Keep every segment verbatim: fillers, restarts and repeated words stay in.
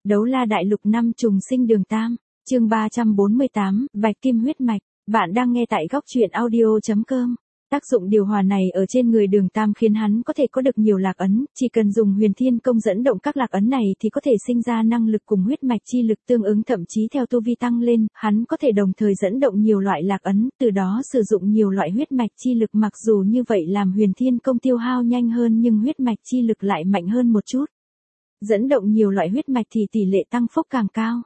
Đấu la đại lục năm trùng sinh đường tam, chương ba trăm bốn mươi tám, Bạch Kim huyết mạch. Bạn đang nghe tại góc truyện audio chấm com. Tác dụng điều hòa này ở trên người đường tam khiến hắn có thể có được nhiều lạc ấn, chỉ cần dùng huyền thiên công dẫn động các lạc ấn này thì có thể sinh ra năng lực cùng huyết mạch chi lực tương ứng, thậm chí theo tu vi tăng lên, hắn có thể đồng thời dẫn động nhiều loại lạc ấn, từ đó sử dụng nhiều loại huyết mạch chi lực. Mặc dù như vậy làm huyền thiên công tiêu hao nhanh hơn nhưng huyết mạch chi lực lại mạnh hơn một chút. Dẫn động nhiều loại huyết mạch thì tỷ lệ tăng phúc càng cao.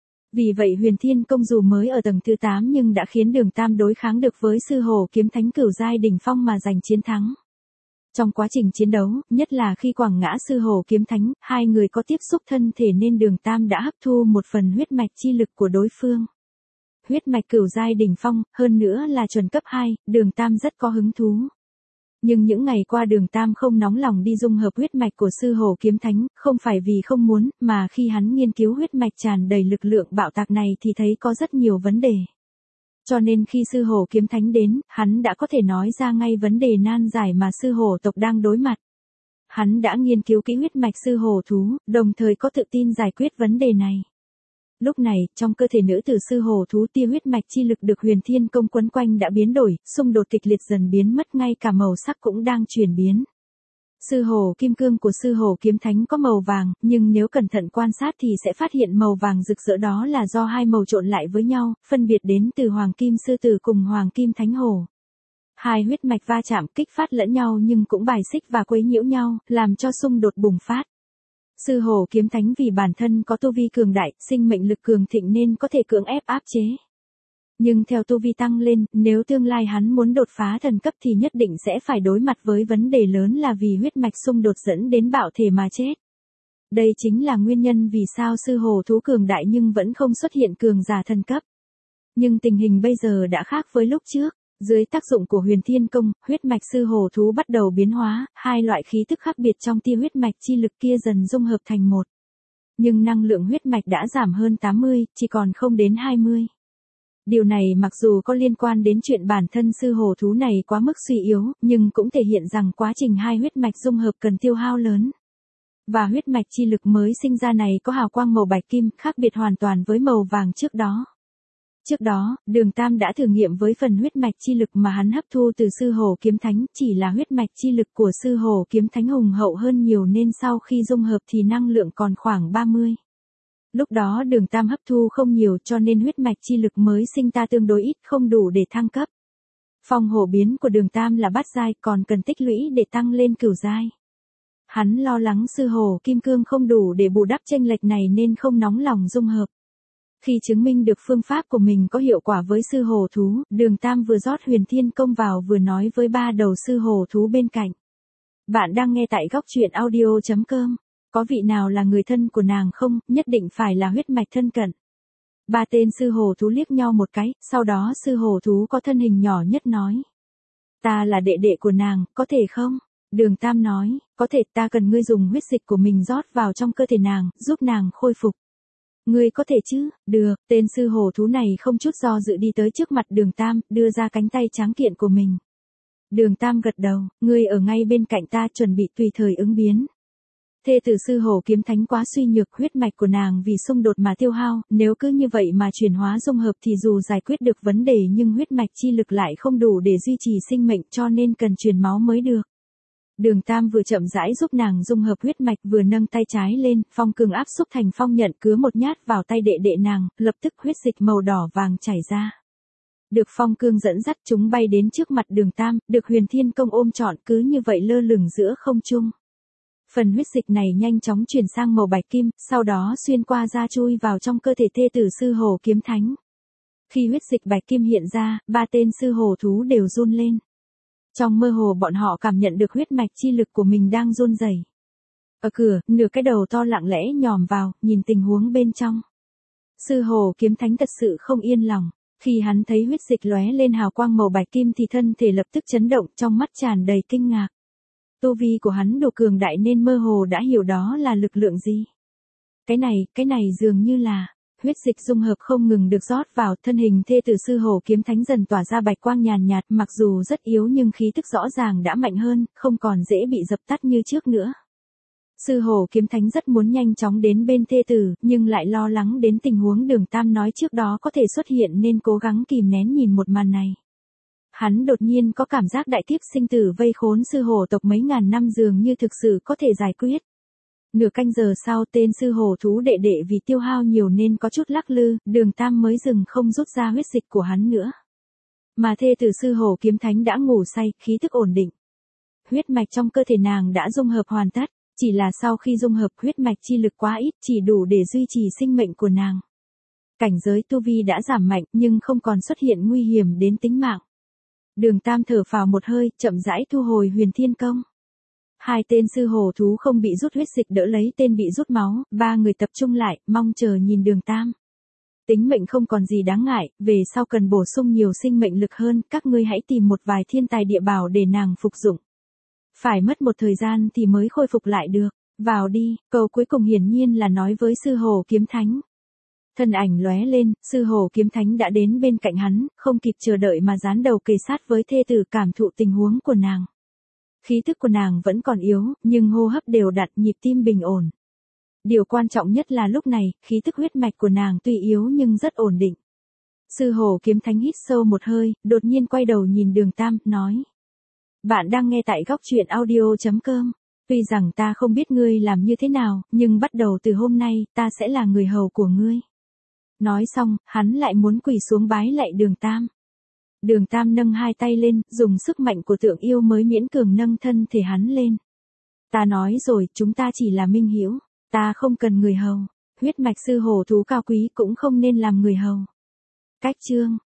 Vì vậy huyền thiên công dù mới ở tầng thứ tám nhưng đã khiến đường tam đối kháng được với sư hồ kiếm thánh cửu giai đỉnh phong mà giành chiến thắng. Trong quá trình chiến đấu, nhất là khi quẳng ngã sư hồ kiếm thánh, hai người có tiếp xúc thân thể nên đường tam đã hấp thu một phần huyết mạch chi lực của đối phương. Huyết mạch cửu giai đỉnh phong, hơn nữa là chuẩn cấp hai, đường tam rất có hứng thú. Nhưng những ngày qua đường tam không nóng lòng đi dung hợp huyết mạch của sư hồ kiếm thánh, không phải vì không muốn, mà khi hắn nghiên cứu huyết mạch tràn đầy lực lượng bạo tạc này thì thấy có rất nhiều vấn đề. Cho nên khi sư hồ kiếm thánh đến, hắn đã có thể nói ra ngay vấn đề nan giải mà sư hồ tộc đang đối mặt. Hắn đã nghiên cứu kỹ huyết mạch sư hồ thú, đồng thời có tự tin giải quyết vấn đề này. Lúc này, trong cơ thể nữ tử sư hồ thú, tia huyết mạch chi lực được huyền thiên công quấn quanh đã biến đổi, xung đột kịch liệt dần biến mất, ngay cả màu sắc cũng đang chuyển biến. Sư hồ kim cương của sư hồ kiếm thánh có màu vàng, nhưng nếu cẩn thận quan sát thì sẽ phát hiện màu vàng rực rỡ đó là do hai màu trộn lại với nhau, phân biệt đến từ hoàng kim sư tử cùng hoàng kim thánh hồ. Hai huyết mạch va chạm kích phát lẫn nhau nhưng cũng bài xích và quấy nhiễu nhau, làm cho xung đột bùng phát. Sư hồ kiếm thánh vì bản thân có tu vi cường đại, sinh mệnh lực cường thịnh nên có thể cưỡng ép áp chế. Nhưng theo tu vi tăng lên, nếu tương lai hắn muốn đột phá thần cấp thì nhất định sẽ phải đối mặt với vấn đề lớn là vì huyết mạch xung đột dẫn đến bạo thể mà chết. Đây chính là nguyên nhân vì sao sư hồ thú cường đại nhưng vẫn không xuất hiện cường giả thần cấp. Nhưng tình hình bây giờ đã khác với lúc trước. Dưới tác dụng của huyền thiên công, huyết mạch sư hồ thú bắt đầu biến hóa, hai loại khí tức khác biệt trong tia huyết mạch chi lực kia dần dung hợp thành một. Nhưng năng lượng huyết mạch đã giảm hơn tám mươi, chỉ còn không đến hai mươi. Điều này mặc dù có liên quan đến chuyện bản thân sư hồ thú này quá mức suy yếu, nhưng cũng thể hiện rằng quá trình hai huyết mạch dung hợp cần tiêu hao lớn. Và huyết mạch chi lực mới sinh ra này có hào quang màu bạch kim, khác biệt hoàn toàn với màu vàng trước đó. Trước đó, đường tam đã thử nghiệm với phần huyết mạch chi lực mà hắn hấp thu từ sư hồ kiếm thánh, chỉ là huyết mạch chi lực của sư hồ kiếm thánh hùng hậu hơn nhiều nên sau khi dung hợp thì năng lượng còn khoảng ba mươi. Lúc đó đường tam hấp thu không nhiều cho nên huyết mạch chi lực mới sinh ta tương đối ít, không đủ để thăng cấp. Phong hổ biến của đường tam là bát giai, còn cần tích lũy để tăng lên cửu giai. Hắn lo lắng sư hồ kim cương không đủ để bù đắp chênh lệch này nên không nóng lòng dung hợp. Khi chứng minh được phương pháp của mình có hiệu quả với sư hồ thú, đường tam vừa rót huyền thiên công vào vừa nói với ba đầu sư hồ thú bên cạnh. Bạn đang nghe tại góc truyện audio chấm com. Có vị nào là người thân của nàng không, nhất định phải là huyết mạch thân cận. Ba tên sư hồ thú liếc nhau một cái, sau đó sư hồ thú có thân hình nhỏ nhất nói. Ta là đệ đệ của nàng, có thể không? Đường tam nói, có thể, ta cần ngươi dùng huyết dịch của mình rót vào trong cơ thể nàng, giúp nàng khôi phục. Ngươi có thể chứ? Được, tên sư hồ thú này không chút do dự đi tới trước mặt đường tam, đưa ra cánh tay tráng kiện của mình. Đường tam gật đầu, ngươi ở ngay bên cạnh ta chuẩn bị tùy thời ứng biến. Thê tử sư hồ kiếm thánh quá suy nhược, huyết mạch của nàng vì xung đột mà tiêu hao, nếu cứ như vậy mà chuyển hóa dung hợp thì dù giải quyết được vấn đề nhưng huyết mạch chi lực lại không đủ để duy trì sinh mệnh cho nên cần truyền máu mới được. Đường tam vừa chậm rãi giúp nàng dung hợp huyết mạch vừa nâng tay trái lên, phong cường áp xúc thành phong nhận cứa một nhát vào tay đệ đệ nàng, lập tức huyết dịch màu đỏ vàng chảy ra. Được phong cương dẫn dắt chúng bay đến trước mặt đường tam, được huyền thiên công ôm trọn cứ như vậy lơ lửng giữa không trung. Phần huyết dịch này nhanh chóng chuyển sang màu bạch kim, sau đó xuyên qua da chui vào trong cơ thể thê tử sư hồ kiếm thánh. Khi huyết dịch bạch kim hiện ra, ba tên sư hồ thú đều run lên. Trong mơ hồ bọn họ cảm nhận được huyết mạch chi lực của mình đang run rẩy. Ở cửa, nửa cái đầu to lặng lẽ nhòm vào, nhìn tình huống bên trong. Sư hồ kiếm thánh thật sự không yên lòng. Khi hắn thấy huyết dịch lóe lên hào quang màu bạch kim thì thân thể lập tức chấn động, trong mắt tràn đầy kinh ngạc. Tu vi của hắn đủ cường đại nên mơ hồ đã hiểu đó là lực lượng gì. Cái này, cái này dường như là... Huyết dịch dung hợp không ngừng được rót vào, thân hình thê tử sư hồ kiếm thánh dần tỏa ra bạch quang nhàn nhạt, mặc dù rất yếu nhưng khí tức rõ ràng đã mạnh hơn, không còn dễ bị dập tắt như trước nữa. Sư Hổ Kiếm Thánh rất muốn nhanh chóng đến bên thê tử, nhưng lại lo lắng đến tình huống Đường Tam nói trước đó có thể xuất hiện nên cố gắng kìm nén nhìn một màn này. Hắn đột nhiên có cảm giác đại kiếp sinh tử vây khốn sư hổ tộc mấy ngàn năm dường như thực sự có thể giải quyết. Nửa canh giờ sau tên sư hổ thú đệ đệ vì tiêu hao nhiều nên có chút lắc lư, Đường Tam mới dừng không rút ra huyết dịch của hắn nữa. Mà thê tử sư hổ Kiếm Thánh đã ngủ say, khí tức ổn định. Huyết mạch trong cơ thể nàng đã dung hợp hoàn tất, chỉ là sau khi dung hợp huyết mạch chi lực quá ít chỉ đủ để duy trì sinh mệnh của nàng. Cảnh giới tu vi đã giảm mạnh nhưng không còn xuất hiện nguy hiểm đến tính mạng. Đường Tam thở phào một hơi, chậm rãi thu hồi Huyền Thiên Công. Hai tên sư hổ thú không bị rút huyết dịch đỡ lấy tên bị rút máu, ba người tập trung lại, mong chờ nhìn Đường Tam. Tính mệnh không còn gì đáng ngại, về sau cần bổ sung nhiều sinh mệnh lực hơn, các ngươi hãy tìm một vài thiên tài địa bảo để nàng phục dụng. Phải mất một thời gian thì mới khôi phục lại được, vào đi, câu cuối cùng hiển nhiên là nói với sư hổ Kiếm Thánh. Thân ảnh lóe lên, sư hổ Kiếm Thánh đã đến bên cạnh hắn, không kịp chờ đợi mà dán đầu kề sát với thê tử cảm thụ tình huống của nàng. Khí thức của nàng vẫn còn yếu, nhưng hô hấp đều đặn, nhịp tim bình ổn. Điều quan trọng nhất là lúc này, khí thức huyết mạch của nàng tuy yếu nhưng rất ổn định. Sư hổ Kiếm Thánh hít sâu một hơi, đột nhiên quay đầu nhìn Đường Tam, nói. Bạn đang nghe tại góc truyện audio chấm com. Tuy rằng ta không biết ngươi làm như thế nào, nhưng bắt đầu từ hôm nay, ta sẽ là người hầu của ngươi. Nói xong, hắn lại muốn quỳ xuống bái lạy Đường Tam. Đường Tam nâng hai tay lên, dùng sức mạnh của tượng yêu mới miễn cường nâng thân thể hắn lên. Ta nói rồi, chúng ta chỉ là minh hữu, ta không cần người hầu, huyết mạch sư hổ thú cao quý cũng không nên làm người hầu. Cách chương